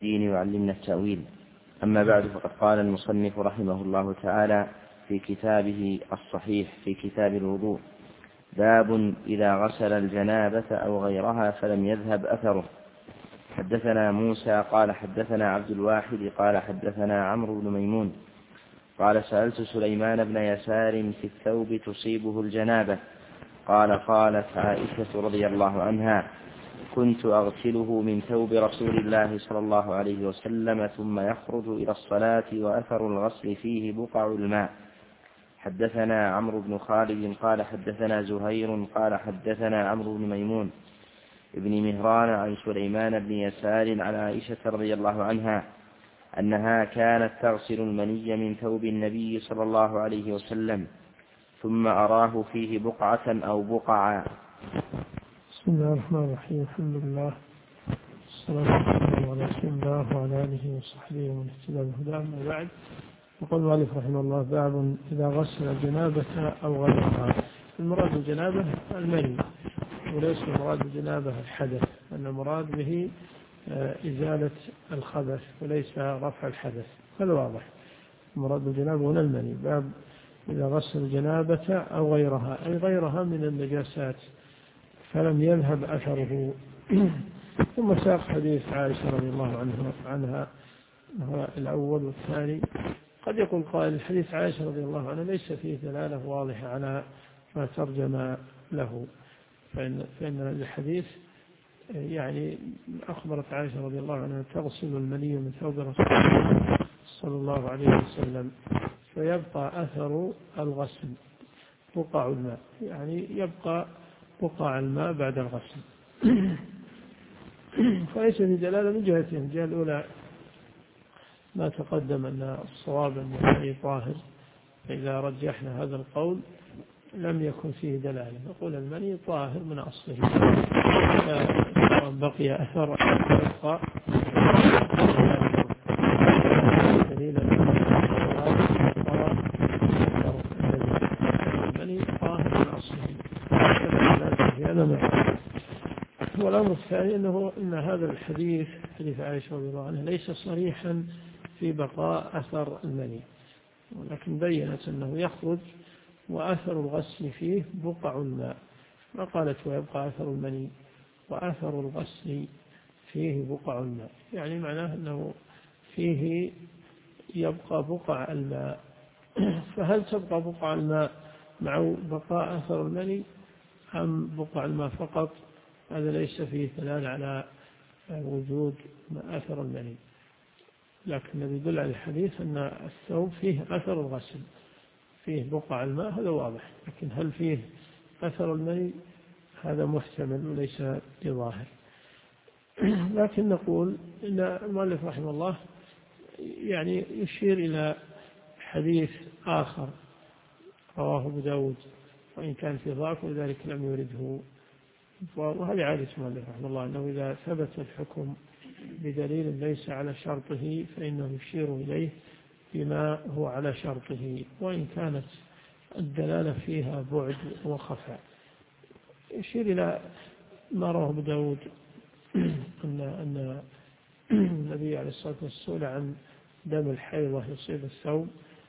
الدين وعلمنا التأويل. أما بعد، فقد قال المصنف رحمه الله تعالى في كتابه الصحيح في كتاب الوضوء: باب إذا غسل الجنابة أو غيرها فلم يذهب أثره. حدثنا موسى قال حدثنا عبد الواحد قال حدثنا عمرو بن ميمون قال سألت سليمان بن يسار في الثوب تصيبه الجنابة قالت عائشة رضي الله عنها: كنت أغسله من ثوب رسول الله صلى الله عليه وسلم ثم يخرج إلى الصلاة وأثر الغسل فيه بقع الماء. حدثنا عمرو بن خالد قال حدثنا زهير قال حدثنا عمرو بن ميمون ابن مهران عن سليمان بن يسار عن عائشة رضي الله عنها أنها كانت تغسل المني من ثوب النبي صلى الله عليه وسلم ثم أراه فيه بقعة أو بقعا. بسم الله الرحمن الرحيم. الحمد لله والصلاة والسلام على رسول الله وعلى آله وصحبه ومن اهتدى بهداه. أما بعد، يقول المؤلف رحمه الله: باب إذا غسل الجنابة أو غيرها. المراد بالجنابة المني، وليس المراد بالجنابة الحدث، أن المراد به إزالة الخبث وليس رفع الحدث. هذا واضح. المراد بالجنابة هنا المني. باب إذا غسل الجنابة أو غيرها، أي غيرها من النجاسات فلم يذهب أثره. ثم ساق حديث عائشة رضي الله عنها الأول والثاني. قد يقول قائل: حديث عائشة رضي الله عنها ليس فيه دلالة واضحة على ما ترجم له، فإن الحديث يعني أخبرت عائشة رضي الله عنها تغسل المني من ثوب رسول الله صلى الله عليه وسلم فيبقى أثر الغسل بقع الماء، يعني يبقى بقع الماء بعد الغسل. فليس في دلالة من جهتين: الجهة الأولى ما تقدم أن الصواب أن المني طاهر، فإذا رجحنا هذا القول لم يكن فيه دلالة، نقول المني طاهر من أصله، بقي أثر يبقى دليل المني طاهر من أصله. هذا معنى. والأمر الثاني أن هذا الحديث، حديث عائشة رضي الله عنها، ليس صريحا في بقاء أثر المني، ولكن بيّنت أنه يخرج وأثر الغسل فيه بقع الماء، ما قالت ويبقى أثر المني وأثر الغسل فيه بقع الماء، يعني معناه أنه فيه يبقى بقع الماء. فهل تبقى بقع الماء مع بقاء أثر المني أم بقع الماء فقط؟ هذا ليس فيه دلالة على وجود أثر المني، لكن الذي يدل على الحديث أن الثوب فيه أثر الغسل، فيه بقع الماء، هذا واضح. لكن هل فيه أثر المني؟ هذا محتمل وليس بظاهر. لكن نقول إن المؤلف رحمه الله يعني يشير إلى حديث آخر رواه أبو داود، وإن كان في ضعف ولذلك لم يورده. وهذه عادة المؤلف رحمه الله، أنه إذا ثبت الحكم بدليل ليس على شرطه فإنه يشير إليه بما هو على شرطه، وإن كانت الدلالة فيها بعد وخفاء. يشير إلى ما رواه أبو داود أن النبي عليه الصلاة والسلام عن دم الحيضة يصيب الثوب،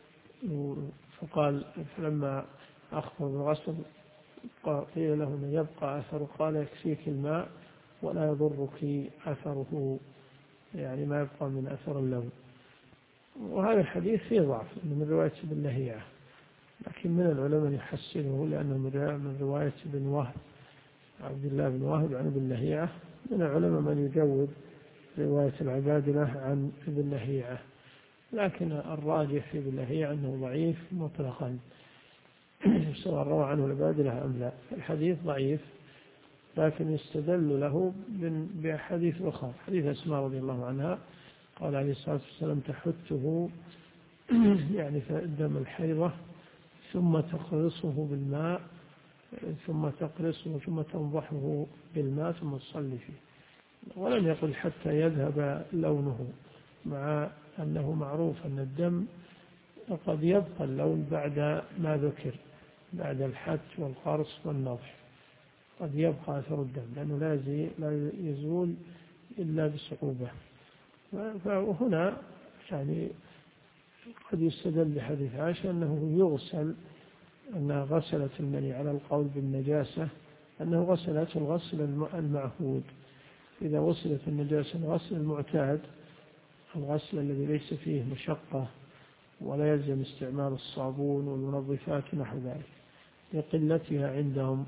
فقال فلما أخبر بالغسل قيل له أن يبقى أثره، قال يكفيك الماء ولا يضرك أثره، يعني ما يبقى من أثر اللون. وهذا الحديث فيه ضعف من رواية ابن لهيعة، لكن من العلماء يحسنه لأنه من رواية ابن وهب، عبد الله بن وهب عن ابن لهيعة. من العلماء من يجوز رواية العبادلة عن ابن لهيعة، لكن الراجح في ابن لهيعة أنه ضعيف مطلقا، سواء روى عنه العبادلة أم لا. الحديث ضعيف، لكن يستدل له بحديث أخرى، حديث أسماء رضي الله عنها قال عليه الصلاة والسلام تحته يعني دم الحيضة ثم تقرصه بالماء ثم تقرصه ثم تنضحه بالماء ثم تصلي فيه. ولم يقل حتى يذهب لونه، مع أنه معروف أن الدم قد يبقى اللون بعد ما ذكر، بعد الحت والقرص والنضح قد يبقى أثر الدم، لأنه لا يزول إلا بصعوبة. فهنا يعني قد يستدل بحديث عائشة أنه يغسل، أنها غسلت المني على القول بالنجاسة، أنه غسلته الغسل المعهود. إذا غسلت النجاسة الغسل المعتاد، الغسل الذي ليس فيه مشقة ولا يلزم استعمال الصابون والمنظفات نحو ذلك لقلتها عندهم،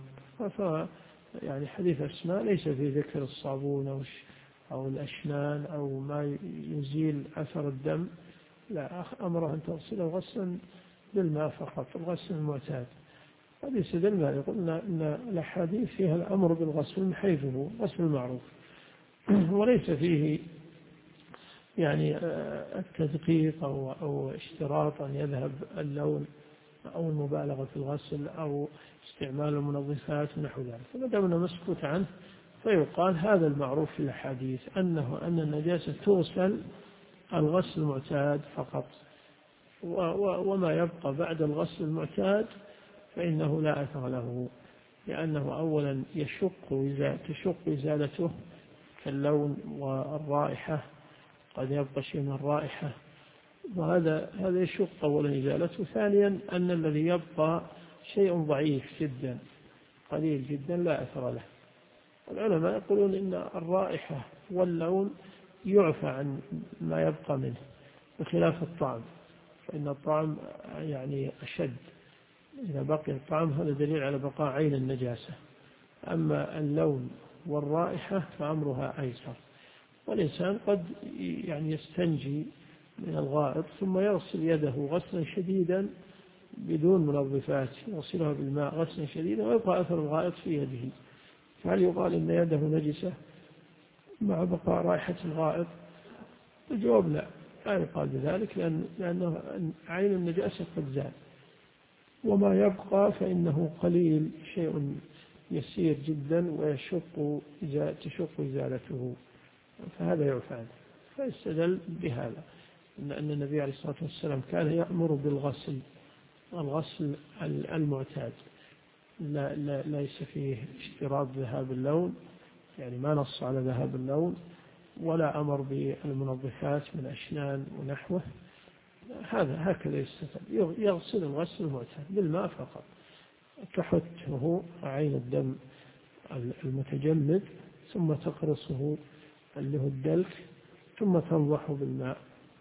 يعني حديث أسماء ليس فيه ذكر الصابون أو الأشنان أو ما يزيل أثر الدم، لا، أمره أن تغسله غسلا بالماء فقط، الغسل المعتاد. هذا يستدل ما يقولنا أن الأحاديث فيها الأمر بالغسل من حيث هو غسل المعروف، وليس فيه يعني التدقيق أو اشتراط أن يذهب اللون أو المبالغة في الغسل أو استعمال المنظفات ونحو ذلك. فما دامنا مسكوت عنه فيقال هذا المعروف في الحديث أن النجاسة تغسل الغسل المعتاد فقط، وما يبقى بعد الغسل المعتاد فإنه لا أثر له، لأنه أولا تشق إزالته كاللون والرائحة، قد يبقى شيء من الرائحة، وهذا يشق أولا إزالته. ثانيا أن الذي يبقى شيء ضعيف جدا قليل جدا لا أثر له. العلماء يقولون إن الرائحة واللون يعفى عن ما يبقى منه، بخلاف الطعم، فإن الطعم يعني أشد، إذا بقي الطعم هذا دليل على بقاء عين النجاسة. أما اللون والرائحة فأمرها أيسر. والإنسان قد يعني يستنجي من الغائط ثم يغسل يده غسلا شديدا بدون منظفات، يغسلها بالماء غسلا شديدا ويبقى أثر الغائط في يده، فهل يقال إن يده نجسة مع بقاء رائحة الغائط؟ الجواب لا يقال بذلك، لأن عين النجاسة قد زال، وما يبقى فإنه قليل، شيء يسير جدا وتشق إزالته، فهذا يعفى عنه. فيستدل بهذا أن النبي عليه الصلاة والسلام كان يأمر بالغسل، الغسل المعتاد، ليس فيه اشتراط ذهاب اللون، يعني ما نص على ذهاب اللون، ولا أمر بالمنظفات من أشنان ونحوه. هكذا يستدل، يغسل الغسل المعتاد بالماء فقط، تحته عين الدم المتجمد ثم تقرصه اللي هو الدلك، ثم تنضحه بالماء،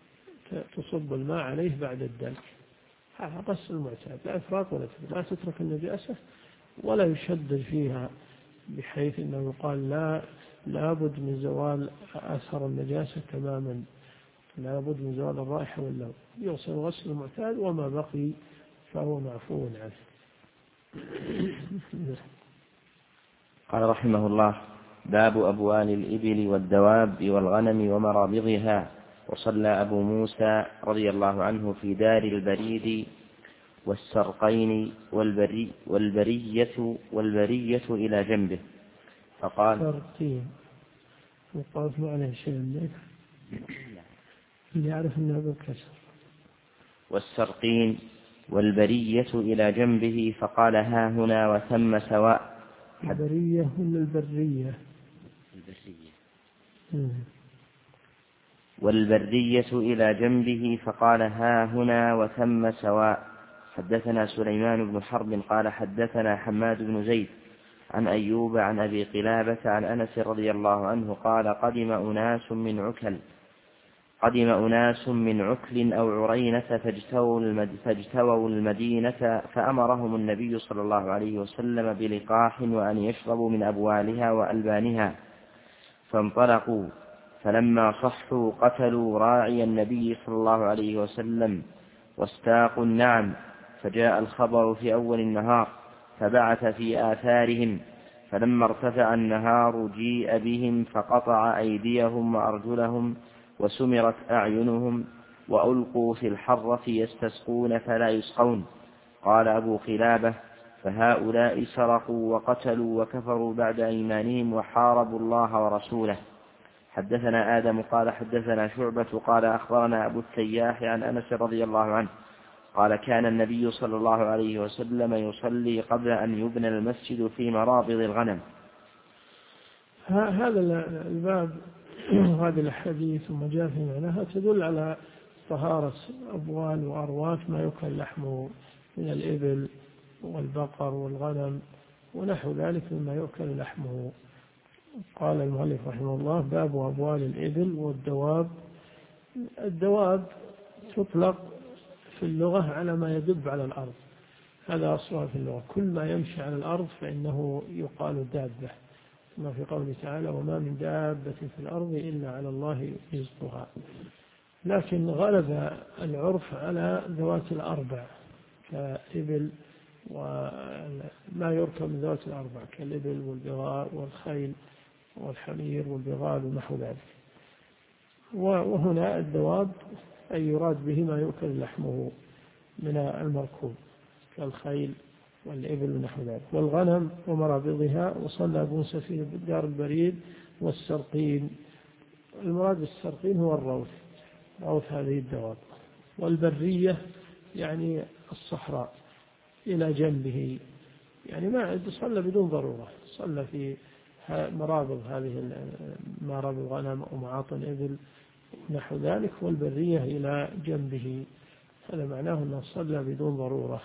تصب الماء عليه بعد الدلك. هذا غسل المعتاد، لا إفراط ولا تفريط، لا تترك النجاسة ولا يشدد فيها بحيث أنه يقال لا بد من زوال أثر النجاسة تماما، لا بد من زوال الرائحة واللون. يغسل الغسل المعتاد وما بقي فهو معفو عنه. قال رحمه الله: باب أبوال الإبل والدواب والغنم ومرابضها. وصلى أبو موسى رضي الله عنه في دار البريد والسرقين والبرية إلى جنبه، فقال: سرقين وقالت معنى شيء منك اللي يعرف أنه بالكسر. والسرقين والبرية إلى جنبه، فقال: ها هنا وثم سواء. البرية ولا البرية؟ والبرية إلى جنبه، فقال: ها هنا وثم سواء. حدثنا سليمان بن حرب قال حدثنا حماد بن زيد عن أيوب عن أبي قلابة عن أنس رضي الله عنه قال: قدم أناس من عكل أو عرينة فاجتووا المدينة، فأمرهم النبي صلى الله عليه وسلم بلقاح وأن يشربوا من أبوالها وألبانها، فانطلقوا، فلما صحوا قتلوا راعي النبي صلى الله عليه وسلم واستاقوا النعم، فجاء الخبر في أول النهار فبعث في آثارهم، فلما ارتفع النهار جيء بهم فقطع أيديهم وأرجلهم وسمرت أعينهم وألقوا في الحرة يستسقون فلا يسقون. قال أبو قلابة: فهؤلاء سرقوا وقتلوا وكفروا بعد أيمانهم وحاربوا الله ورسوله. حدثنا آدم قال حدثنا شعبة قال أخبرنا أبو التياح عن أنس رضي الله عنه قال: كان النبي صلى الله عليه وسلم يصلي قبل أن يبنى المسجد في مرابض الغنم. هذا الباب هذه الأحاديث وما جاء في معناها تدل على طهارة أبوال وأرواث ما يؤكل لحمه من الإبل والبقر والغنم ونحو ذلك مما يؤكل لحمه. قال المؤلف رحمه الله: باب أبوال الإبل والدواب. الدواب تطلق في اللغة على ما يدب على الأرض، هذا أصلها في اللغة، كل ما يمشي على الأرض فإنه يقال دابة، كما في قوله تعالى: وما من دابة في الأرض إلا على الله رزقها. لكن غلب العرف على ذوات الأربع كإبل وما يركب من ذوات الأربع كالإبل والبغال والخيل والحمير والبغال ونحو ذلك. وهنا الدواب أي يراد به ما يؤكل لحمه من المركوب كالخيل والإبل ونحو ذلك. والغنم ومرابضها. وصلى موسى في دار البريد والسرقين. المراد بالسرقين هو الروث، روث هذه الدواب. والبرية يعني الصحراء إلى جنبه، يعني ما صلى بدون ضرورة، صلى في مرابض هذه مرابض الغنم ومعاطن إبل نحو ذلك، والبرية إلى جنبه، هذا معناه أنه صلى بدون ضرورة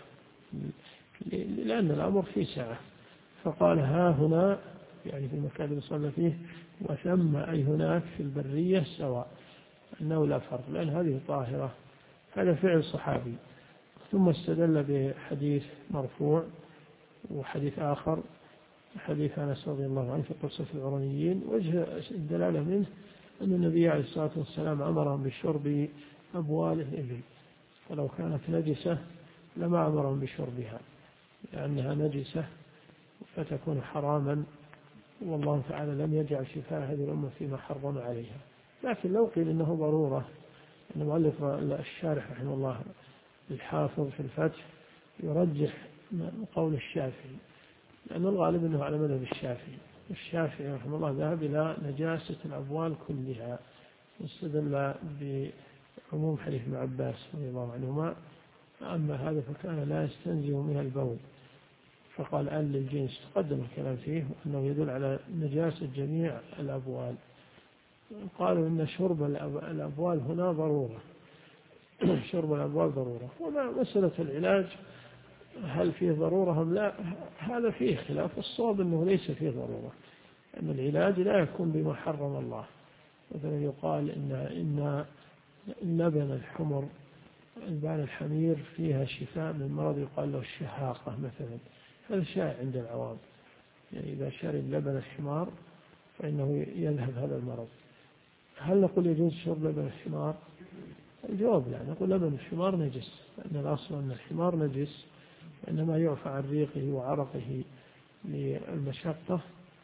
لأن الأمر فيه سعة. فقال: ها هنا، يعني في المكان اللي صلى فيه، وثم أي هناك في البرية سواء، أنه لا فرق لأن هذه طاهرة. هذا فعل صحابي. ثم استدل بحديث مرفوع وحديث آخر، حديث أنس رضي الله عنه في قصة العرنيين. وجه الدلالة منه أن النبي عليه الصلاة والسلام أمرهم بشرب أبوال الإبل، فلو كانت نجسة لما أمرهم بشربها لأنها نجسة فتكون حراما، والله تعالى لم يجعل شفاء هذه الأمة فيما حرم عليها. لكن لو قيل إنه ضرورة، أن المؤلف الشارح رحمه الله الحافظ في الفتح يرجح قول الشافعي، لأن الغالب أنه على مذهب الشافعي. الشافعي رحمه الله ذهب إلى نجاسة الأبوال كلها، واستدل بعموم حديث ابن عباس رضي الله عنهما: أما هذا فكان لا يستنزه من البول، فقال أل للجنس، تقدم الكلام فيه، وأنه يدل على نجاسة جميع الأبوال. قالوا إن شرب الأبوال هنا ضرورة شرب الأبوال ضرورة. وما مسألة العلاج هل فيه ضرورة أم لا، هذا فيه خلاف. الصواب أنه ليس فيه ضرورة، أن العلاج لا يكون بما حرم الله. مثلا يقال إن لبن الحمر، البان الحمير، فيها شفاء من مرض يقال له الشهاقة مثلا، هذا شائع عند العوام، يعني إذا شرب لبن الحمار فإنه يذهب هذا المرض. هل نقول يجوز شرب لبن الحمار؟ الجواب لا، نقول لبن الحمار نجس، لأن الأصل أن الحمار نجس، إنما يعفى عن ريقه وعرقه للمشقة،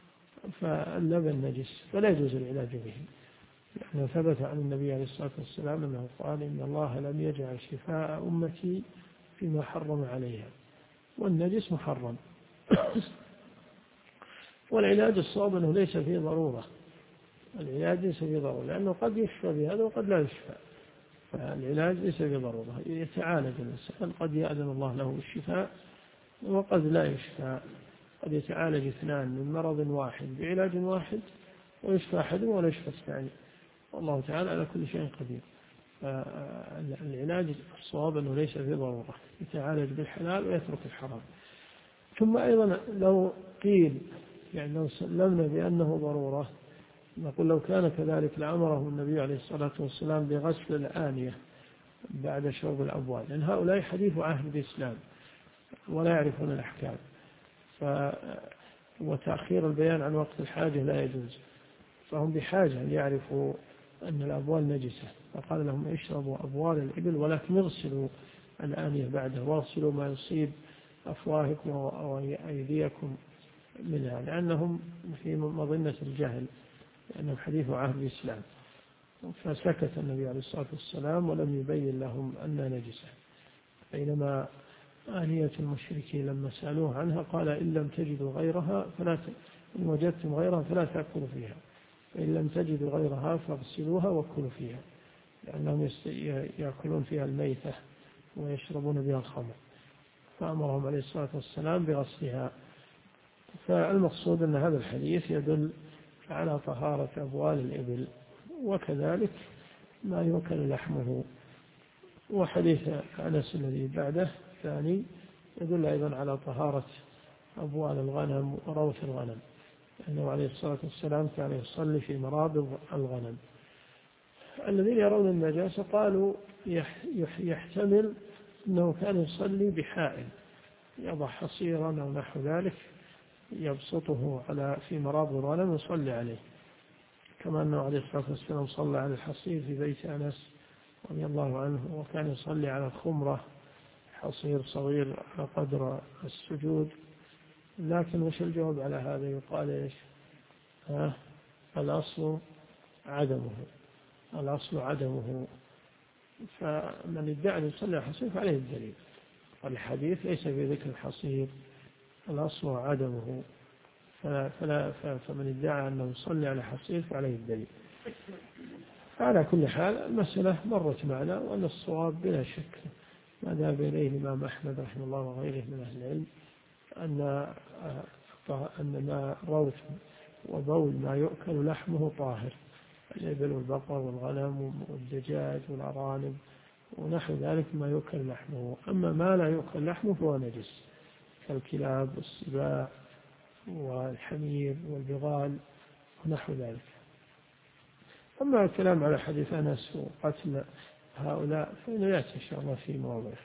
فاللبن نجس فلا يجوز العلاج به، لأنه ثبت عن النبي عليه الصلاة والسلام أنه قال: إن الله لم يجعل شفاء أمتي فيما حرم عليها، والنجس محرم. والعلاج الصواب أنه ليس فيه ضرورة، العلاج ليس فيه ضرورة، لأنه قد يشفى بهذا وقد لا يشفى، فالعلاج ليس فيه ضرورة، يتعالج الإنسان، قد يأذن الله له الشفاء وقد لا يشفى، قد يتعالج اثنان من مرض واحد بعلاج واحد ويشفى أحدهم ولا يشفى الثاني، والله تعالى على كل شيء قدير. فالعلاج الصواب أنه ليس فيه ضرورة، يتعالج بالحلال ويترك الحرام. ثم أيضا لو قيل، يعني لو سلمنا بأنه ضرورة، نقول لو كان كذلك لأمره النبي عليه الصلاة والسلام بغسل الآنية بعد شرب الأبوال، لأن هؤلاء حديث عهد الإسلام ولا يعرفون الأحكام، وتأخير البيان عن وقت الحاجة لا يجوز، فهم بحاجة أن يعرفوا أن الأبوال نجسة، فقال لهم: اشربوا أبوال الإبل ولكن اغسلوا الآنية بعده، واغسلوا ما يصيب أفواهكم وأيديكم منها، لأنهم في مظنة الجهل، لأنهم حديث عهد الإسلام. فسكت النبي عليه الصلاة والسلام ولم يبين لهم أنها نجسة. بينما آنية المشركين لما سألوه عنها قال: إن لم تجدوا غيرها إن وجدتم غيرها فلا تأكلوا فيها، وإن لم تجدوا غيرها فاغسلوها وكلوا فيها، لأنهم يأكلون فيها الميتة ويشربون بها الخمر، فأمرهم عليه الصلاة والسلام بغسلها. فالمقصود أن هذا الحديث يدل على طهارة أبوال الإبل، وكذلك ما يؤكل لحمه. وحديث أنس الذي بعده ثاني يدل أيضا على طهارة أبوال الغنم وروث الغنم، أنه عليه الصلاة والسلام كان يصلي في مرابض الغنم. الذين يرون النجاسة قالوا يحتمل أنه كان يصلي بحائل، يضع حصيرا أو نحو ذلك يبسطه في مرابض الغنم ويصلي عليه، كما أنه عليه الصلاة والسلام صلى على الحصير في بيت أنس رضي الله عنه، وكان يصلي على الخمرة حصير صغير على قدر السجود. لكن وش الجواب على هذا؟ يقال إيش؟ الأصل عدمه. فمن ادعى أن يصلي على الحصير فعليه الدليل، والحديث ليس في ذكر الحصير، الأصل عدمه. فمن ادعى أنه يصلي على حصير فعليه الدليل. على كل حال المسألة مرت معنا، وأن الصواب بلا شك ما ذهب إليه الإمام أحمد رحمه الله وغيره من أهل العلم أن ما روث وبول ما يؤكل لحمه طاهر، الإبل والبقر والغنم والدجاج والأرانب ونحو ذلك ما يؤكل لحمه. أما ما لا يؤكل لحمه فهو نجس، كالكلاب والسباع والحمير والبغال ونحو ذلك. أما الكلام على حديث أنس وقتل هؤلاء فإنه يأتي إن شاء الله في موضعه.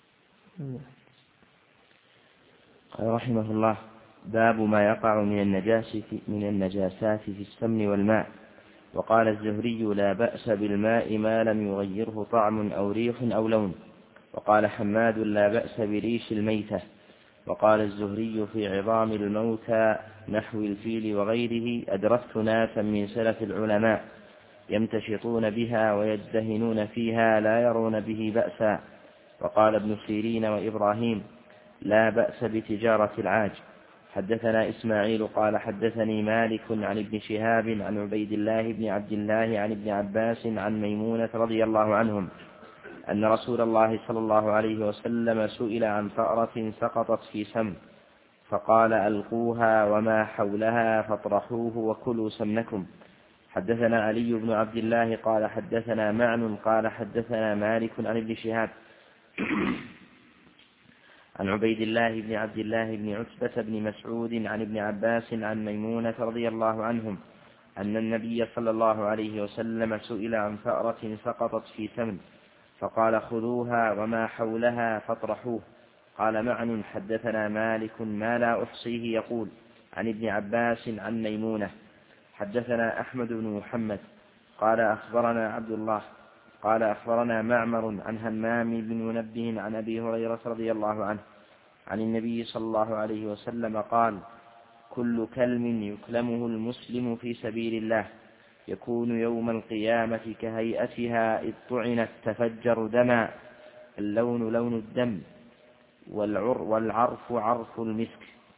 قال رحمه الله: باب ما يقع من النجاسات في السمن والماء. وقال الزهري: لا بأس بالماء ما لم يغيره طعم أو ريح أو لون. وقال حماد: لا بأس بريش الميتة. وقال الزهري في عظام الموتى نحو الفيل وغيره: أدركت ناسا من سلف العلماء يمتشطون بها ويدهنون فيها لا يرون به بأسا. وقال ابن سيرين وإبراهيم: لا بأس بتجارة العاج. حدثنا إسماعيل قال حدثني مالك عن ابن شهاب عن عبيد الله بن عبد الله عن ابن عباس عن ميمونة رضي الله عنهم أن رسول الله صلى الله عليه وسلم سئل عن فأرة سقطت في سمن فقال: ألقوها وما حولها فاطرحوه وكلوا سمنكم. حدثنا علي بن عبد الله قال حدثنا معن قال حدثنا مالك عن ابن شهاب عن عبيد الله بن عبد الله بن عتبة بن مسعود عن ابن عباس عن ميمونة رضي الله عنهم أن النبي صلى الله عليه وسلم سئل عن فأرة سقطت في سمن فقال: خذوها وما حولها فاطرحوه. قال معن: حدثنا مالك ما لا أحصيه يقول عن ابن عباس عن ميمونة. حدثنا أحمد بن محمد قال أخبرنا عبد الله قال أخبرنا معمر عن همام بن منبه عن أبي هريرة رضي الله عنه عن النبي صلى الله عليه وسلم قال: كل كلم يكلمه المسلم في سبيل الله يكون يوم القيامة كهيئتها إذ طعنت تفجر دما، اللون لون الدم والعرف عرف المسك.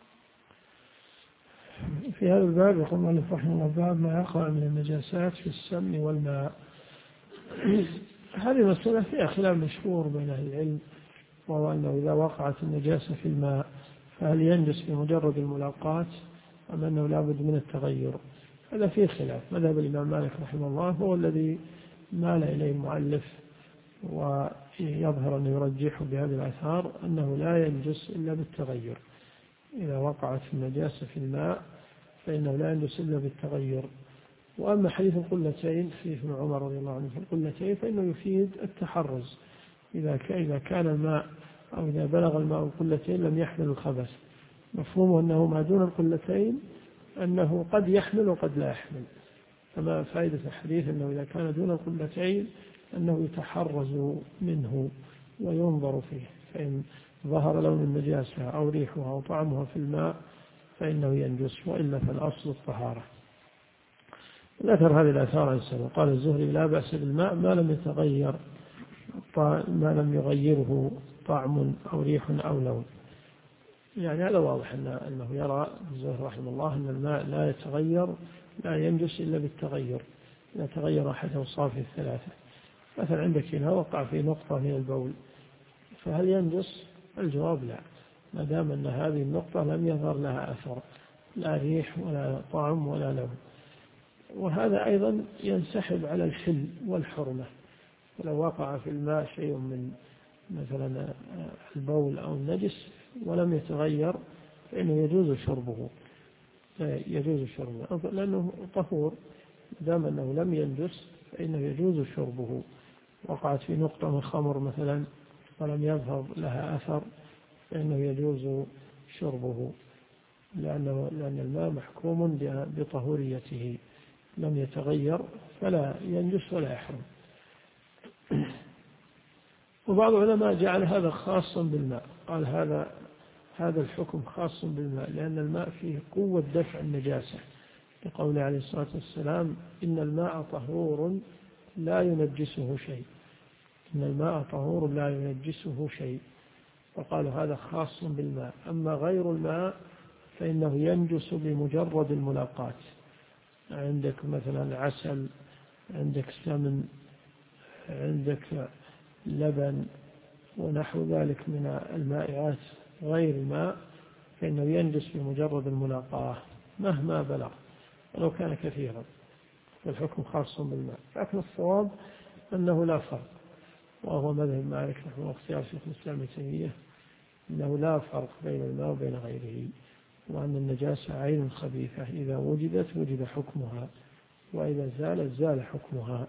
في هذا الباب يقول المؤلف رحمه الله: باب ما يقع من النجاسات في السمن والماء. هذه مسألة فيها خلاف مشهور بين أهل العلم، وهو أنه إذا وقعت النجاسة في الماء فهل ينجس بمجرد الملاقاة أم أنه لا بد من التغير؟ هذا فيه خلاف. مذهب الإمام مالك رحمه الله هو الذي مال إليه المؤلف، ويظهر أنه يرجح بهذه الآثار أنه لا ينجس إلا بالتغير. إذا وقعت النجاسة في الماء فإنه لا ينجس إلا بالتغير. وأما حديث القلتين في ابن عمر رضي الله عنه في القلتين فإنه يفيد التحرز، إذا كان الماء أو إذا بلغ الماء القلتين لم يحمل الخبث. مفهومه أنه ما دون القلتين أنه قد يحمل وقد لا يحمل. كما فائدة الحديث أنه إذا كان دون القلتين أنه يتحرز منه وينظر فيه، فإن ظهر لون النجاسة أو ريحها أو طعمها في الماء فإنه ينجس، وإلا فالأصل الطهارة. ذكر هذه الآثار عن السلف. قال الزهري: لا بأس بالماء ما لم يغيره طعم أو ريح أو لون. يعني هذا واضح أنه يرى الزهري رحمه الله أن الماء لا يتغير لا ينجس إلا بالتغير، إذا تغير أحد أوصافه الثلاثة. مثلا عندك هنا وقع في نقطة من البول، فهل ينجس؟ الجواب لا، ما دام أن هذه النقطة لم يظهر لها أثر، لا ريح ولا طعم ولا لون. وهذا أيضا ينسحب على الحل والحرمة. ولو وقع في الماء شيء من مثلا البول أو النجس ولم يتغير فإنه يجوز شربه، لأنه طهور، دام أنه لم ينجس فإنه يجوز شربه. وقعت في نقطة من خمر مثلا ولم يظهر لها أثر فإنه يجوز شربه، لأن الماء محكوم بطهوريته، لم يتغير فلا ينجس ولا يحرم. وبعض العلماء جعل هذا خاصا بالماء، قال هذا الحكم خاص بالماء، لأن الماء فيه قوة دفع النجاسة، لقوله عليه الصلاة والسلام: إن الماء طهور لا ينجسه شيء، إن الماء طهور لا ينجسه شيء. وقالوا هذا خاص بالماء. أما غير الماء فإنه ينجس بمجرد الملاقاة. عندك مثلا عسل، عندك سمن، عندك لبن ونحو ذلك من المائعات غير الماء، فإنه ينجس بمجرد الملاقاة مهما بلغ ولو كان كثيرا، والحكم خاص بالماء. لكن الصواب أنه لا فرق، وهو مذهب مالك رحمه الله واختيار شيخ الإسلام ابن تيمية، أنه لا فرق بين الماء وبين غيره، وأن النجاسة عين خبيثة إذا وجدت وجد حكمها، وإذا زالت زال حكمها.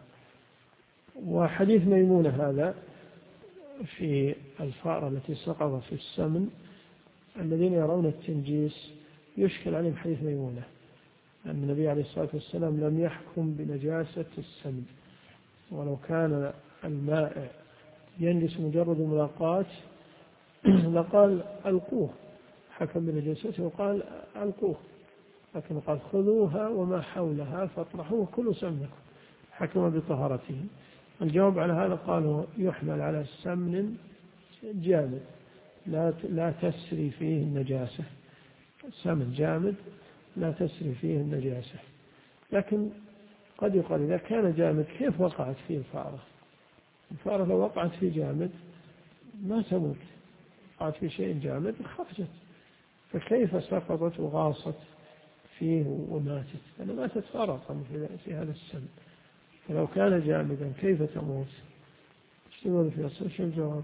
وحديث ميمونة هذا في الفأرة التي سقطت في السمن، الذين يرون التنجيس يشكل عليهم حديث ميمونة، أن النبي عليه الصلاة والسلام لم يحكم بنجاسة السمن، ولو كان الماء ينجس مجرد الملاقاة لقال ألقوه، حكم بنجاسته وقال ألقوه، لكن قال خذوها وما حولها فاطرحوه كل سمنكم، حكم بطهارته. الجواب على هذا قالوا يحمل على السمن جامد لا تسري فيه النجاسة، سمن جامد لا تسري فيه النجاسة. لكن قد يقال إذا كان جامد كيف وقعت فيه الفأرة؟ الفأرة لو وقعت في جامد ما تموت، وقعت في شيء جامد خرجت، فكيف سقطت وغاصت فيه وماتت؟ أنا ماتت فرقا في هذا السمن، فلو كان جامدا كيف تموت؟ ايش تقول في أصل؟ شو الجواب؟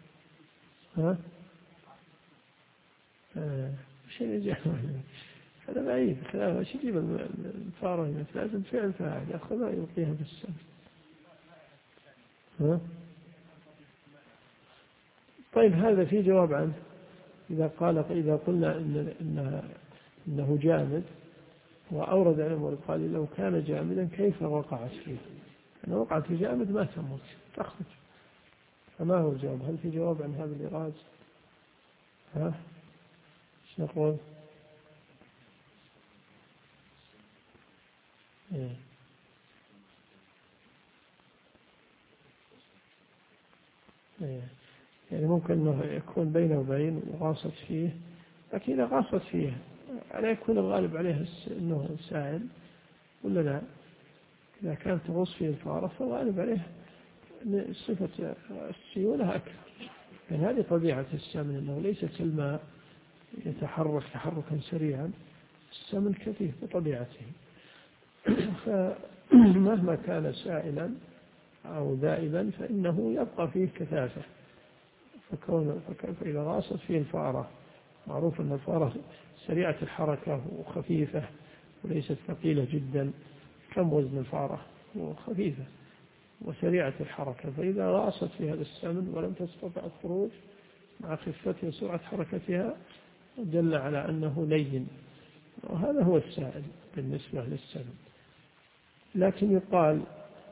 شيء جامد هذا بعيد خلاف. ايش يجيب الفارة هنا؟ لازم فعل فاعل يأخذها يلقيها في السمن. طيب هذا في جواب عنه. إذا قلنا إنه جامد، وأورد علم قال لو كان جامدا كيف وقعت فيه؟ أنه وقعت في جامد ما تموت تخرج. فما هو الجواب؟ هل في جواب عن هذا الإيراد؟ ايش نقول؟ يعني ممكن أنه يكون بينه وبين وغاصت فيه، لكن إذا غاصت فيه ألا يكون الغالب عليه أنه سائل ولا لا؟ إذا كانت تغوص فيه الفارة فالغالب عليه صفة السيولة أكثر، يعني هذه طبيعة السمن، أنه ليس كالماء يتحرك تحركا سريعا، السمن كثيف بطبيعته، فمهما كان سائلا أو ذائبا فإنه يبقى فيه كثافة. فإذا غاصت فيه الفارة، معروف أن الفارة سريعة الحركة وخفيفة وليست ثقيلة جدا، كم وزن الفارة؟ وخفيفة وسريعة الحركة، فإذا غاصت في هذا السمن ولم تستطع الخروج مع خفتها وسرعة حركتها دل على أنه لين، وهذا هو السائل بالنسبة للسمن. لكن يقال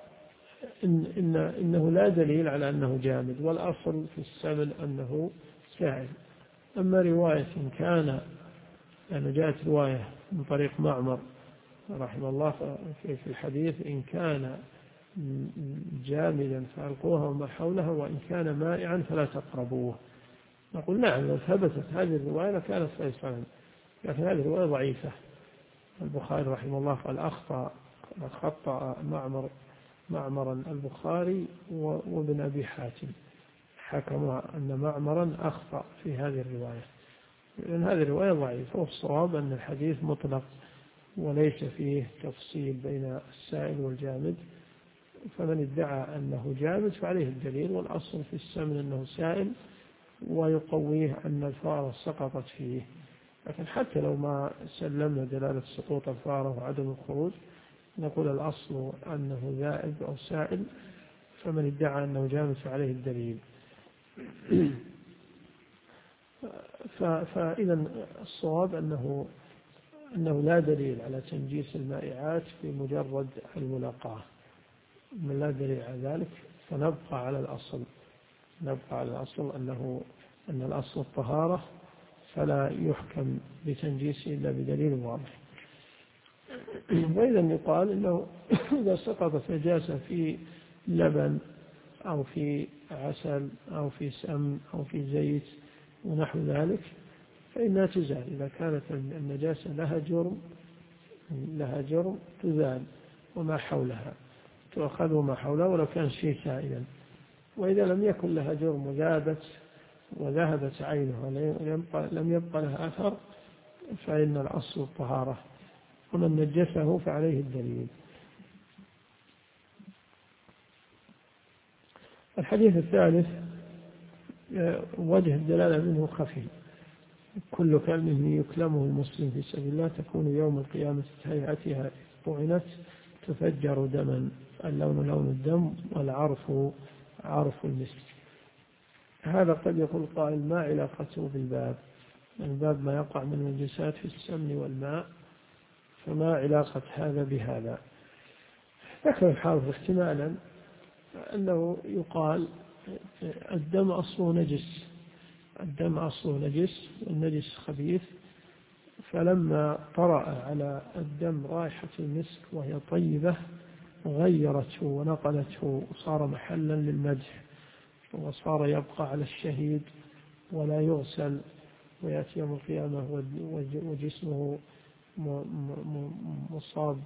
إنه لا دليل على أنه جامد، والأصل في السمن أنه سائل. أما رواية إن كان، لأنه جاءت رواية من طريق معمر رحمه الله في الحديث: إن كان جامدا فألقوها وما حولها، وإن كان مائعا فلا تقربوه. نقول نعم، لو ثبتت هذه الرواية لكانت فيصلا، لكن هذه الرواية ضعيفة. البخاري رحمه الله قال خطأ معمرا البخاري وابن أبي حاتم، حكموا أن معمرا أخطأ في هذه الرواية، لأن هذه الرواية ضعيفة، والصواب أن الحديث مطلق وليس فيه تفصيل بين السائل والجامد، فمن ادعى أنه جامد فعليه الدليل، والأصل في السمن أنه سائل، ويقويه أن الفارة سقطت فيه. لكن حتى لو ما سلمنا دلالة سقوط الفارة وعدم الخروج، نقول الأصل أنه ذائب أو سائل، فمن ادعى أنه جامد فعليه الدليل. فإذا الصواب أنه لا دليل على تنجيس المائعات بمجرد الملاقاة، من لا دليل على ذلك، فنبقى على الأصل أن الأصل الطهارة، فلا يحكم بتنجيسه إلا بدليل واضح. وإذا يقال إنه إذا سقطت نجاسة في لبن أو في عسل أو في سمن أو في زيت ونحو ذلك فإنها تزال. إذا كانت النجاسة لها جرم تزال وما حولها، تؤخذ وما حولها ولو كان شيء سائلا. وإذا لم يكن لها جرم وذهبت عينها ولم يبقى لها أثر، فإن الأصل الطهارة، ومن نجسه فعليه الدليل. الحديث الثالث وجه الدلالة منه خفي: كل كلمة يكلمه المسلم في سبيل الله تكون يوم القيامة هيئتها طعنت تفجر دما، اللون لون الدم والعرف عرف المسك. هذا قد يقول قائل: ما علاقته بالباب؟ الباب ما يقع من النجاسات في السمن والماء، فما علاقة هذا بهذا؟ ذكر الحافظ احتمالا أنه يقال الدم أصله نجس والنجس خبيث، فلما طرأ على الدم رائحة المسك وهي طيبة غيرته ونقلته وصار محلا للمدح، وصار يبقى على الشهيد ولا يغسل، ويأتي يوم القيامة وجسمه مصاب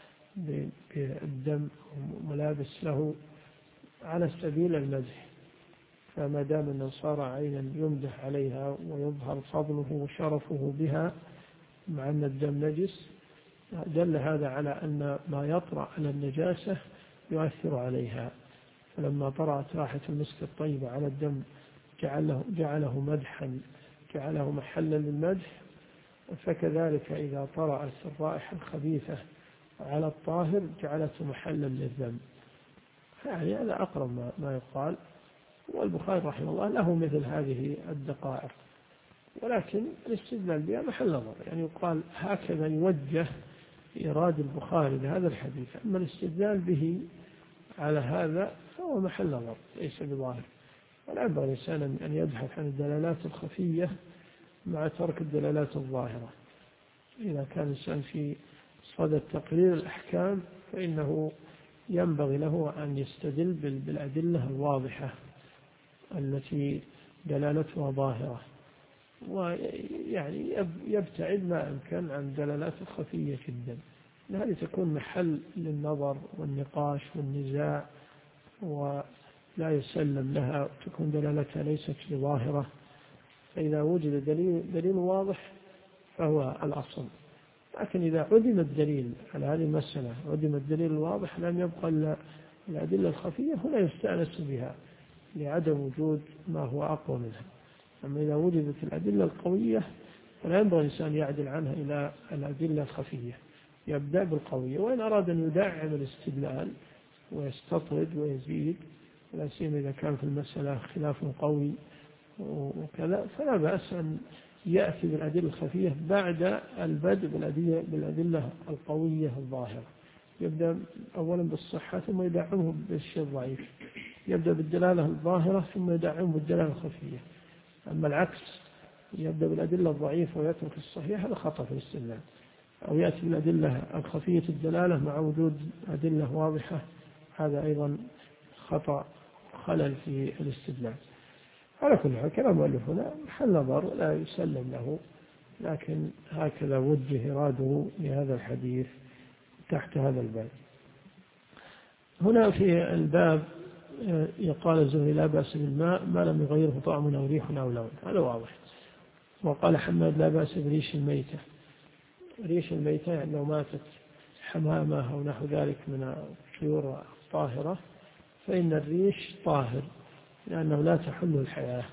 بالدم وملابس له على سبيل المدح. فما دام أنه صار عينا يمدح عليها ويظهر فضله وشرفه بها مع أن الدم نجس، دل هذا على أن ما يطرأ على النجاسة يؤثر عليها. فلما طرأت رائحة المسك الطيبة على الدم جعله مدحا، جعله محلا للمدح. فكذلك إذا طرأت الرائحة الخبيثة على الطاهر جعلته محلا للذم. يعني هذا أقرب ما يقال. والبخاري رحمه الله له مثل هذه الدقائق، ولكن الاستدلال بها محل نظر. يعني يقال هكذا يوجه إيراد البخاري لهذا الحديث، أما الاستدلال به على هذا فهو محل نظر ليس بظاهر. ولا ينبغي الإنسان أن يبحث عن الدلالات الخفية مع ترك الدلالات الظاهرة. إذا كان الإنسان في صدد تقرير الأحكام فإنه ينبغي له أن يستدل بالأدلة الواضحة التي دلالتها ظاهرة، ويعني يبتعد ما أمكن عن دلالات الخفية جدا، هذه تكون محل للنظر والنقاش والنزاع ولا يسلم لها، تكون دلالتها ليست بظاهرة. فإذا وجد دليل واضح فهو الأصل. لكن إذا عدم الدليل على هذه المسألة، عدم الدليل الواضح، لم يبقى إلا الأدلة الخفية، هنا يستأنس بها لعدم وجود ما هو أقوى منها. أما إذا وجدت الأدلة القوية فلا ينبغي الإنسان يعدل عنها إلى الأدلة الخفية، يبدأ بالقوية. وإن أراد أن يدعم الاستدلال ويستطرد ويزيد، لا سيما إذا كان في المسألة خلاف قوي وكذا، فلا بأس أن يأتي بالأدلة الخفية بعد البدء بالأدلة القوية الظاهرة. يبدأ أولا بالصحة ثم يدعمه بالشيء الضعيف، يبدأ بالدلالة الظاهرة ثم يدعمه بالدلالة الخفية. أما العكس، يبدأ بالأدلة الضعيفة ويترك الصحيح، هذا خطأ في الاستدلال. أو يأتي بالأدلة الخفية الدلالة مع وجود أدلة واضحة، هذا أيضا خطأ، خلل في الاستدلال. على كل حال كلام المؤلف هنا محل نظر لا يسلم له، لكن هكذا وجه إراده لهذا الحديث تحت هذا الباب. هنا في الباب يقال الزهري: لا بأس بالماء ما لم يغيره طعم أو ريح أو لون، هذا واضح. وقال حماد: لا بأس بريش الميتة. ريش الميتة يعني لو ماتت حمامة أو نحو ذلك من الطيور الطاهرة فإن الريش طاهر لأنه لا تحل الحياة.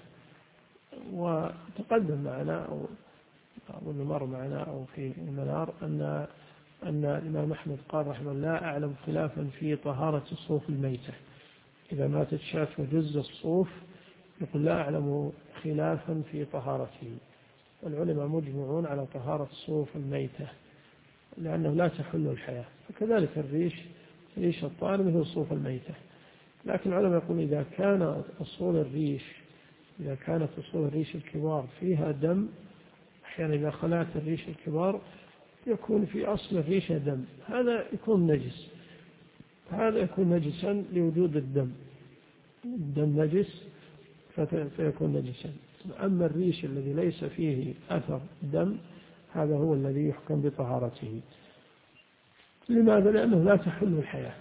وتقدم معنا أو أظن مر معنا أو في المنار أن الإمام أحمد قال رحمه الله لا أعلم خلافا في طهارة الصوف الميتة. إذا ماتت شاة وجز الصوف يقول لا أعلم خلافا في طهارته. والعلماء مجمعون على طهارة الصوف الميتة لأنه لا تحل الحياة. فكذلك ريش الطائر مثل الصوف الميتة. لكن العلماء يقول إذا كانت أصول الريش الكبار فيها دم، أحيانا إذا خلعت الريش الكبار يكون في أصل الريشة دم، هذا يكون نجس، هذا يكون نجسا لوجود الدم نجس فيكون نجسا. أما الريش الذي ليس فيه أثر دم هذا هو الذي يحكم بطهارته. لماذا؟ لأنه لا تحل الحياة.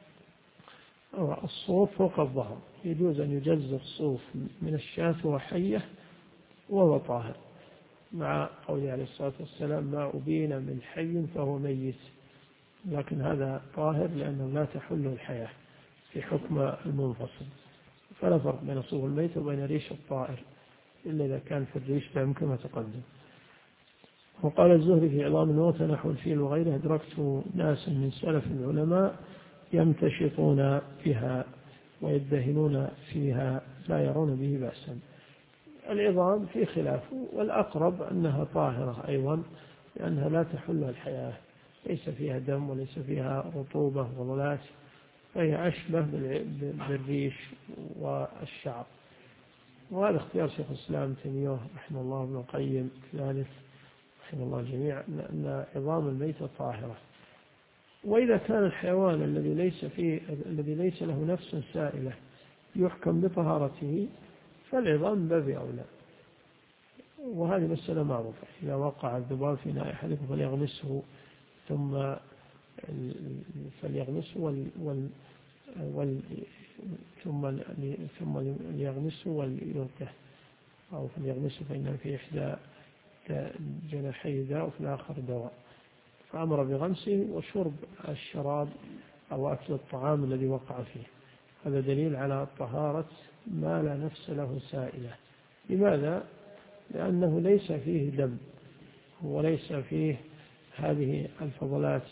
الصوف فوق الظهر يجوز أن يجز الصوف من الشاة وحية وهو طاهر، مع قوله عليه الصلاة والسلام ما أبين من حي فهو ميت، لكن هذا طاهر لأنه لا تحل الحياة في حكم المنفصل. فلا فرق بين الصوف الميت وبين ريش الطائر إلا إذا كان في الريش دم كما تقدم. وقال الزهري في عظام الموت نحو الفيل وغيره أدركت ناسا من سلف العلماء يمتشطون بها ويدهنون فيها لا يرون به بأسا. العظام في خلافه، والأقرب أنها طاهرة أيضا لأنها لا تحل الحياة، ليس فيها دم وليس فيها رطوبة وظلات، فهي أشبه بالريش والشعر. وهذا اختيار شيخ الإسلام تيمية رحمه الله وابن القيم كذلك رحمه الله الجميع أن عظام الميتة طاهرة. وإذا كان الحيوان الذي ليس له نفس سائلة يحكم بطهارته فالعظام باب أولى. وهذه مسألة معروفة، إذا وقع الذباب في إناء أحدكم فليغمسه ثم ليغمسه وليلقه، أو فليغمسه فإن في إحدى جناحي داء وفي الآخر دواء، فأمر بغمسه وشرب الشراب أو أكل الطعام الذي وقع فيه. هذا دليل على طهارة ما لا نفس له سائلة. لماذا؟ لأنه ليس فيه دم وليس فيه هذه الفضلات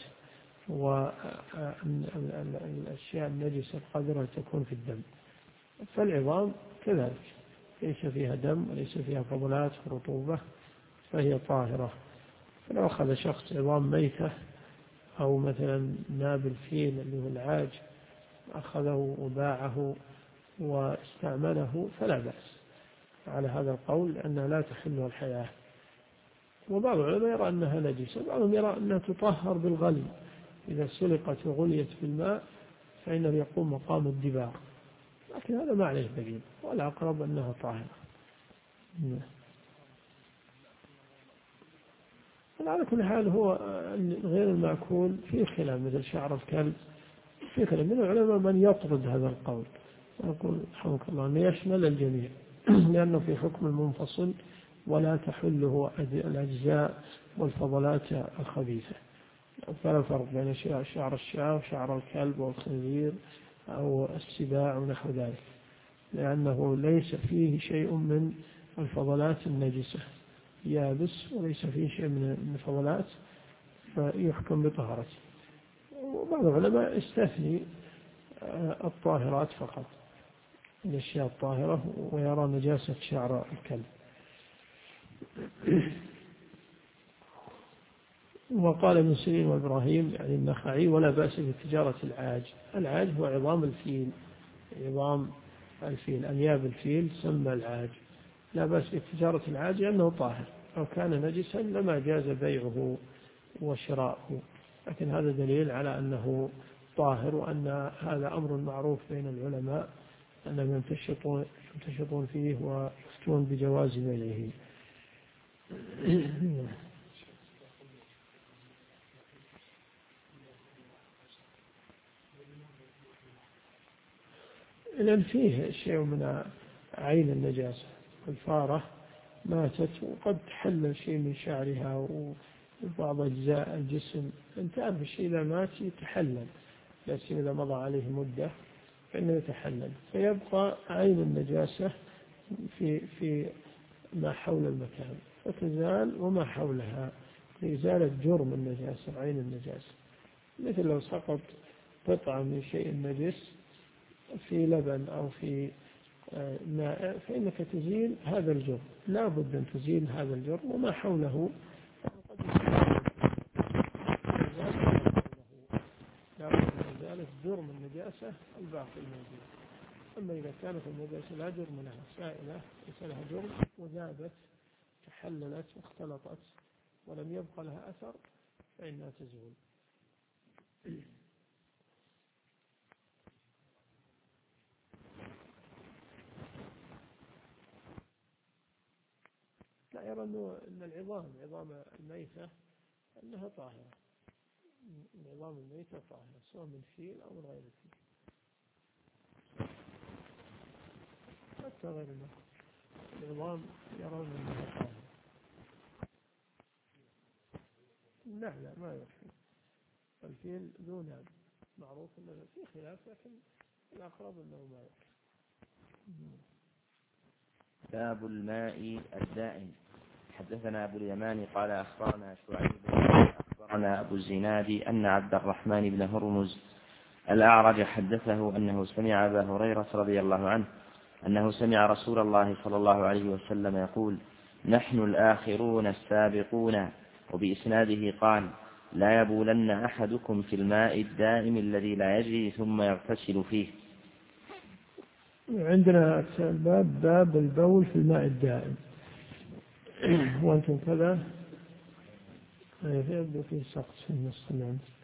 والأشياء النجسة القادرة تكون في الدم. فالعظام كذلك ليس فيها دم وليس فيها فضلات ورطوبة فهي طاهرة. فلو أخذ شخص عظام ميتة أو مثلا ناب الفيل اللي هو العاج أخذه وباعه واستعمله فلا بأس على هذا القول لأنها لا تحل الحياة. وبعض العلماء يرى أنها نجسة، بعضهم يرى أنها تطهر بالغلي، إذا سلقت وغليت في الماء فإنه يقوم مقام الدباغ، لكن هذا ما عليه دليل، والأقرب أنها طاهرة. على كل حال هو غير المأكول في خلاف مثل شعر الكلب، في خلاف من العلماء من يطرد هذا القول ويقول رحمك الله أنه يشمل الجميع لأنه في حكم المنفصل ولا تحله الأجزاء والفضلات الخبيثة. فلا فرق بين شعر الشاة وشعر الكلب والخنزير أو السباع ونحو ذلك، لأنه ليس فيه شيء من الفضلات النجسة، يابس وليس فيه شيء من الفضلات فيحكم بطهارته. وبعض العلماء استثني الطاهرات فقط، الأشياء الطاهرة، ويرى نجاسة شعر الكلب. وقال ابن سيرين وإبراهيم يعني النخعي ولا بأس بتجارة العاج. العاج هو عظام الفيل أنياب الفيل سمى العاج، لا بأس بتجارة العاج لأنه طاهر، لو كان نجسا لما جاز بيعه وشراؤه، لكن هذا دليل على أنه طاهر، وأن هذا أمر معروف بين العلماء أنهم يمتشطون فيه ويفتون بجواز بيعه. لأن فيه شيء من عين النجاسة، الفارة ماتت وقد حل شيء من شعرها بعض أجزاء الجسم. أنت تعرف الشيء إذا مات يتحلل، لكن إذا مضى عليه مدة فإنه يتحلل، فيبقى عين النجاسة في ما حول المكان فتزال وما حولها لإزالة جرم النجاسة عين النجاسة. مثل لو سقط قطعة من شيء نجس في لبن أو في ماء فإنك تزيل هذا الجرم، لا بد أن تزيل هذا الجرم وما حوله لا بد من إزالة جرم النجاسة الباقي الموجود. أما إذا كانت النجاسة لا جرم لها سائلة ليس لها جرم وذابت تحللت واختلطت ولم يبقى لها أثر فإنها تزول. لا يرى أن عظام الميتة أنها طاهرة، العظام الميتة طاهرة سواء من فيل أو من غير الفيل، حتى غير العظام يرون أنها طاهرة. لا ما يكفي، الفيل ذو ناب معروف أنه في خلاف، لكن الأقرب أنه ما يكفي. باب الماء الدائم. حدثنا أبو اليمان قال أخبرنا شعيب أخبرنا أبو الزناد أن عبد الرحمن بن هرمز الأعرج حدثه أنه سمع أبا هريرة رضي الله عنه أنه سمع رسول الله صلى الله عليه وسلم يقول: نحن الآخرون السابقون. وبإسناده قال: لا يبولن أحدكم في الماء الدائم الذي لا يجري ثم يغتسل فيه. عندنا باب البول في الماء الدائم، وأنتم كذا يبدو في سقط في النص.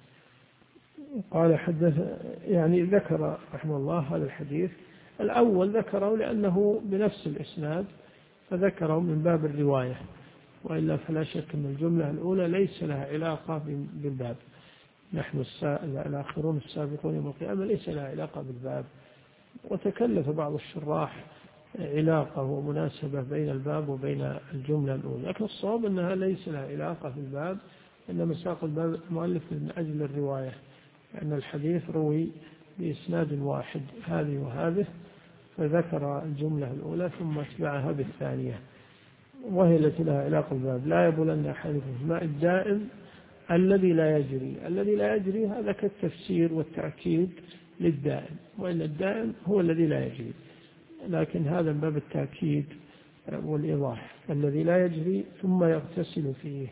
قال حدث يعني ذكر رحمه الله هذا الحديث الأول، ذكره لأنه بنفس الإسناد فذكره من باب الرواية، وإلا فلا شك أن الجملة الأولى ليس لها علاقة بالباب. نحن الآخرون السابقون يوم القيامة ليس لها علاقة بالباب، وتكلف بعض الشراح علاقة ومناسبة بين الباب وبين الجملة الأولى، لكن الصواب أنها ليس لها علاقة بالباب، إنما ساق الباب المؤلف من أجل الرواية، لأن الحديث روي بإسناد واحد هذه وهذه، فذكر الجملة الأولى ثم اتبعها بالثانية وهي التي لها علاقة بالباب. لا يبولن أحدكم في الماء الدائم الذي لا يجري. الذي لا يجري هذا كالتفسير والتأكيد للدائم، وإن الدائم هو الذي لا يجري، لكن هذا من باب التأكيد والإيضاح. الذي لا يجري ثم يغتسل فيه.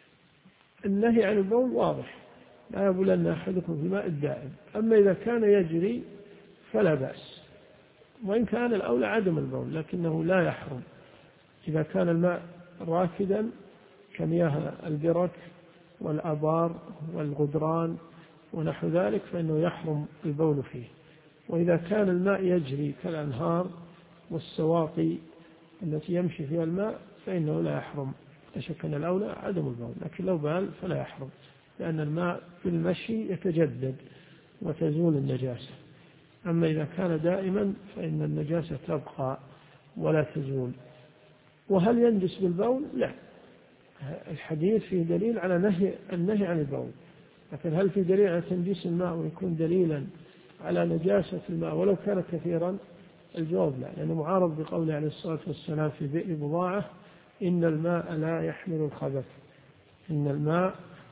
النهي عن البول واضح: لا يبولن أحدكم في الماء الدائم. أما إذا كان يجري فلا بأس، وإن كان الأولى عدم البول، لكنه لا يحرم. إذا كان الماء راكدا كمياه البرك والأبار والغدران ونحو ذلك فإنه يحرم البول فيه. وإذا كان الماء يجري كالأنهار والسواقي التي يمشي فيها الماء فإنه لا يحرم. لا شك أن الأولى عدم البول، لكن لو بال فلا يحرم، لأن الماء في المشي يتجدد وتزول النجاسة. أما إذا كان دائما فإن النجاسة تبقى ولا تزول. وهل ينجس بالبول؟ لا، الحديث فيه دليل على النهي عن البول، لكن هل في دليل على تنجيس الماء ويكون دليلا على نجاسة الماء ولو كان كثيرا؟ الجواب لا، لأنه معارض بقوله عليه الصلاة والسلام في بئر بضاعة: إن الماء لا يحمل الخبث. إن الماء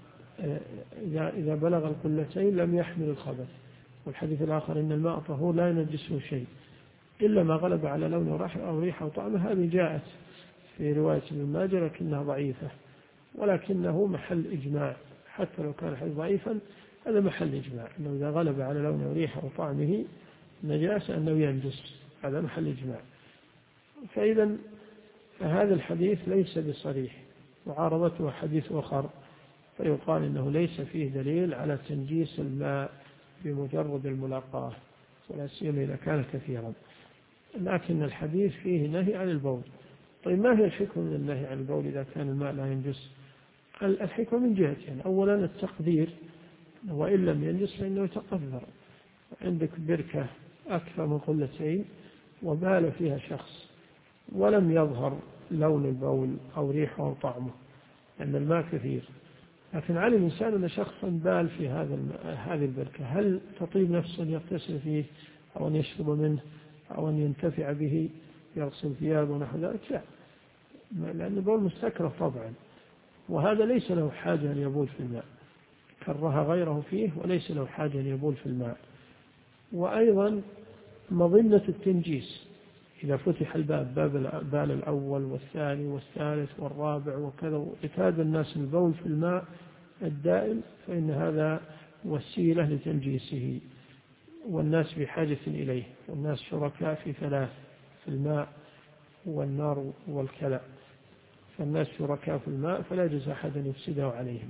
إذا بلغ القلتين لم يحمل الخبث. والحديث الآخر: إن الماء طهور لا ينجسه شيء إلا ما غلب على لونه أو ريحه أو طعمه. هذه جاءت في رواية ابن ماجه لكنها ضعيفة، ولكنه محل إجماع، حتى لو كان الحديث ضعيفا هذا محل إجماع، أنه إذا غلب على لونه وريحه وطعمه نجاسة أنه ينجس، هذا محل إجماع. فإذا هذا الحديث ليس بصريح، وعارضته حديث آخر، فيقال إنه ليس فيه دليل على تنجيس الماء بمجرد الملاقاة، ولا سيما إذا كان كثيرا. لكن الحديث فيه نهي عن البول. طيب ما هي الحكمة من النهي عن البول إذا كان الماء لا ينجس؟ الحكمة من جهتين: أولا التقدير، وإن لم ينجس فإنه يتقدر. عندك بركة أكثر من قلتين وبال فيها شخص ولم يظهر لون البول أو ريحه أو طعمه، لأن الماء كثير، لكن علم الإنسان أن شخصا بال في هذه البركة، هل تطيب نفسه أن يغتسل فيه أو أن يشرب منه أو أن ينتفع به يغسل ثيابه ونحو ذلك؟ لا، لأن البول مستكره طبعا، وهذا ليس له حاجة أن يبول في الماء، كره غيره فيه وليس له حاجة أن يبول في الماء. وأيضا مظنة التنجيس، إذا فتح الباب، باب الأول والثاني والثالث والرابع وكذا، واعتاد الناس البول في الماء الدائم، فإن هذا وسيلة لتنجيسه، والناس بحاجة إليه، والناس شركاء في ثلاث: في الماء والنار والكلى، فالناس شركاء في الماء فلا يجوز أحد أن يفسده عليهم.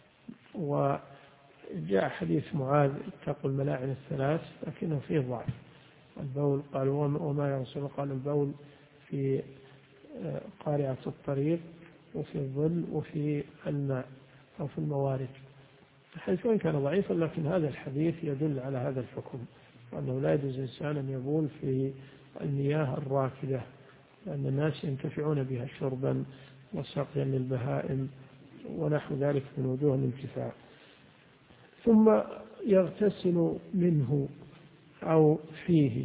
وجاء حديث معاذ: اتقوا الملاعن الثلاث، لكنه فيه ضعف. البول قال وما يغسل، قال البول في قارعة الطريق وفي الظل وفي الماء أو في الموارد، حيث وإن كان ضعيفا لكن هذا الحديث يدل على هذا الحكم، وأنه لا يجوز الإنسان أن يبول في المياه الراكدة، لأن الناس ينتفعون بها شربا وسقيا للبهائم ونحو ذلك من وجوه الانتفاع. ثم يغتسل منه أو فيه،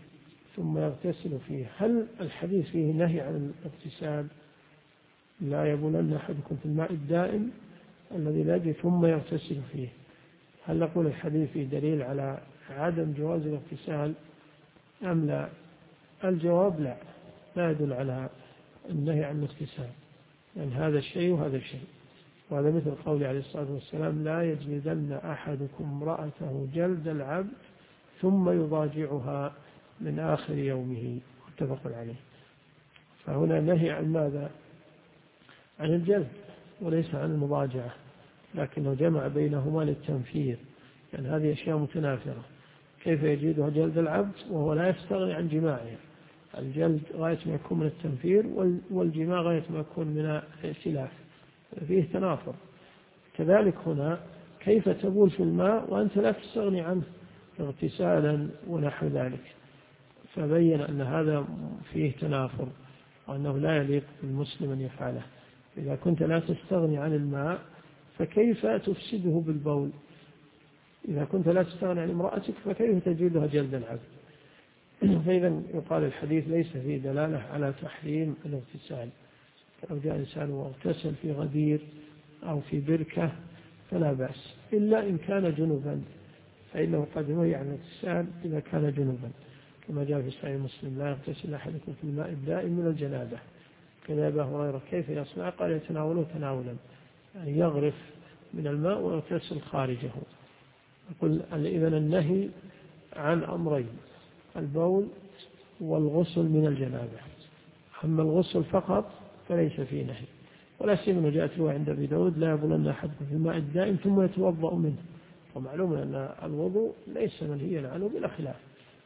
ثم يغتسل فيه. هل الحديث فيه نهي عن الاغتسال؟ لا يبولن أحدكم في الماء الدائم الذي لا يجري ثم يغتسل فيه. هل نقول الحديث فيه دليل على عدم جواز الاغتسال أم لا؟ الجواب لا يدل على النهي عن الاغتسال، لأن هذا الشيء وهذا الشيء. وهذا مثل قول عليه الصلاة والسلام: لا يجلدن أحدكم امرأته جلد العبد ثم يضاجعها من آخر يومه، متفق عليه. فهنا نهي عن ماذا؟ عن الجلد وليس عن المضاجعة، لكنه جمع بينهما للتنفير، يعني هذه أشياء متنافرة. كيف يجلدها جلد العبد وهو لا يستغني عن جماعها؟ الجلد غاية ما يكون من التنفير، والجماع غاية ما يكون من الائتلاف، فيه تنافر. كذلك هنا كيف تبول في الماء وأنت لا تستغني عنه اغتسالا ونحو ذلك؟ فبين أن هذا فيه تنافر، وأنه لا يليق بالمسلم أن يفعله. إذا كنت لا تستغني عن الماء فكيف تفسده بالبول؟ إذا كنت لا تستغني عن امرأتك فكيف تجلدها جلد العبد؟ فإذا يقال الحديث ليس فيه دلالة على تحريم الاغتسال. لو جاء إنسان واغتسل في غدير أو في بركة فلا بأس، إلا إن كان جنبا، فإنه قد نهي عن الاغتسال إذا كان جنبا، كما جاء في صحيح مسلم: لا يغتسل أحدكم في الماء الدائم من الجنابة. كذا أبا هريرة: كيف يصنع؟ قال: يتناوله تناولا، يعني يغرف من الماء ويغتسل خارجه. يقول إذن النهي عن أمرين: البول والغسل من الجنابة. أما الغسل فقط فليس فيه نهي، ولا سيما جاءت رواية عند أبي داود: لا يبولن أحدكم في الماء الدائم ثم يتوضأ منه. ومعلوم أن الوضوء ليس منهيا عنه بلا خلاف،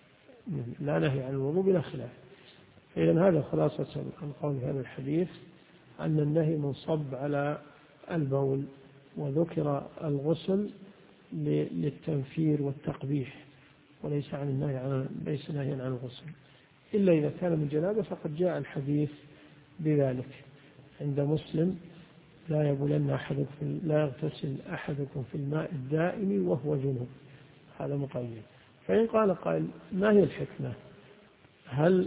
لا نهي عن الوضوء بلا خلاف. إذن هذا خلاصة عن قول هذا الحديث، أن النهي منصب على البول، وذكر الغسل للتنفير والتقبيح، وليس ليس نهيا عن الغسل، إلا إذا كان من جنابه، فقد جاء الحديث بذلك عند مسلم: لا يغتسل أحدكم في الماء الدائم وهو جنوب. هذا مقيد. فإن قال قائل: ما هي الحكمة؟ هل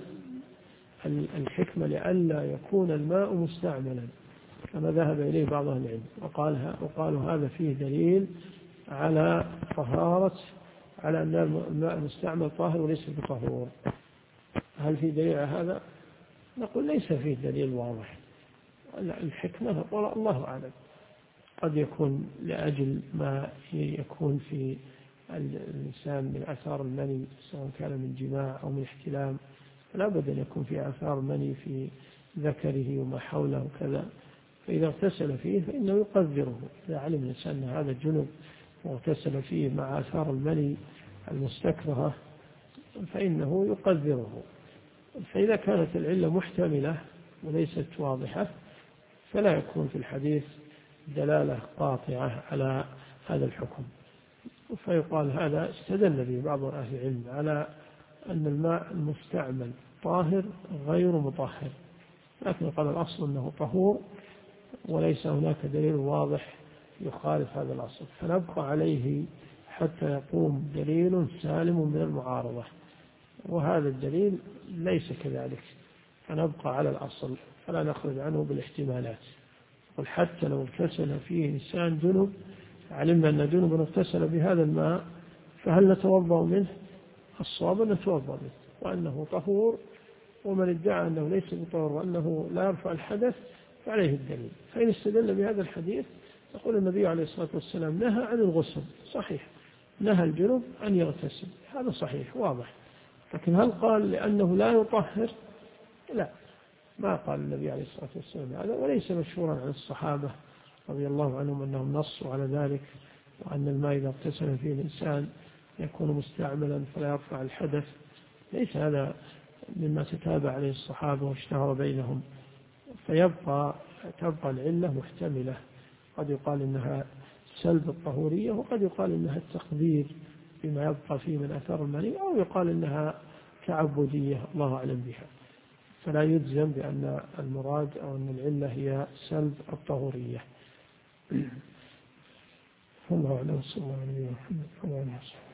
الحكمة لئلا يكون الماء مستعملا كما ذهب إليه بعض أهل العلم وقالوا هذا فيه دليل على أن الماء المستعمل طاهر وليس بطهور؟ هل في دليل على هذا؟ نقول ليس فيه دليل واضح. الحكمة الله أعلم، قد يكون لأجل ما يكون في الإنسان من آثار المني، سواء كان من جماع أو من احتلام، لا بد أن يكون في آثار مني في ذكره وما حوله كذا، فإذا اغتسل فيه فإنه يقذره. إذا علم الإنسان أن هذا الجنب واغتسل فيه مع آثار المني المستكرهة فإنه يقذره. فإذا كانت العلة محتملة وليست واضحة فلا يكون في الحديث دلالة قاطعة على هذا الحكم. فيقال هذا استدل به بعض أهل العلم على أن الماء المستعمل طاهر غير مطهر، لكن قال الأصل أنه طهور، وليس هناك دليل واضح يخالف هذا الأصل، فنبقى عليه حتى يقوم دليل سالم من المعارضة، وهذا الدليل ليس كذلك، فنبقى على الأصل فلا نخرج عنه بالاحتمالات. قل حتى لو اغتسل فيه إنسان جنب، علمنا أن جنب اغتسل بهذا الماء، فهل نتوضأ منه؟ الصواب أن نتوضأ منه وأنه طهور، ومن ادعى أنه ليس بطهور وأنه لا يرفع الحدث فعليه الدليل. فإن استدل بهذا الحديث يقول النبي عليه الصلاة والسلام نهى عن الغسل، صحيح، نهى الجنب أن يغتسل، هذا صحيح واضح، لكن هل قال لأنه لا يطهر؟ لا، ما قال النبي عليه الصلاة والسلام هذا، وليس مشهورا عن الصحابة رضي الله عنهم أنهم نصوا على ذلك، وأن الماء إذا اغتسل فيه الإنسان يكون مستعملا فلا يرفع الحدث، ليس هذا مما تتابع عليه الصحابة واشتهر بينهم. تبقى العلة محتملة، قد يقال إنها سلب الطهورية، وقد يقال إنها التقدير بما يبقى فيه من أثر المني، أو يقال إنها تعبدية، الله أعلم بها، فلا يجزم بأن المراد أو أن العلة هي سلب الطهورية. الله أعلم، صلى الله عليه وسلم.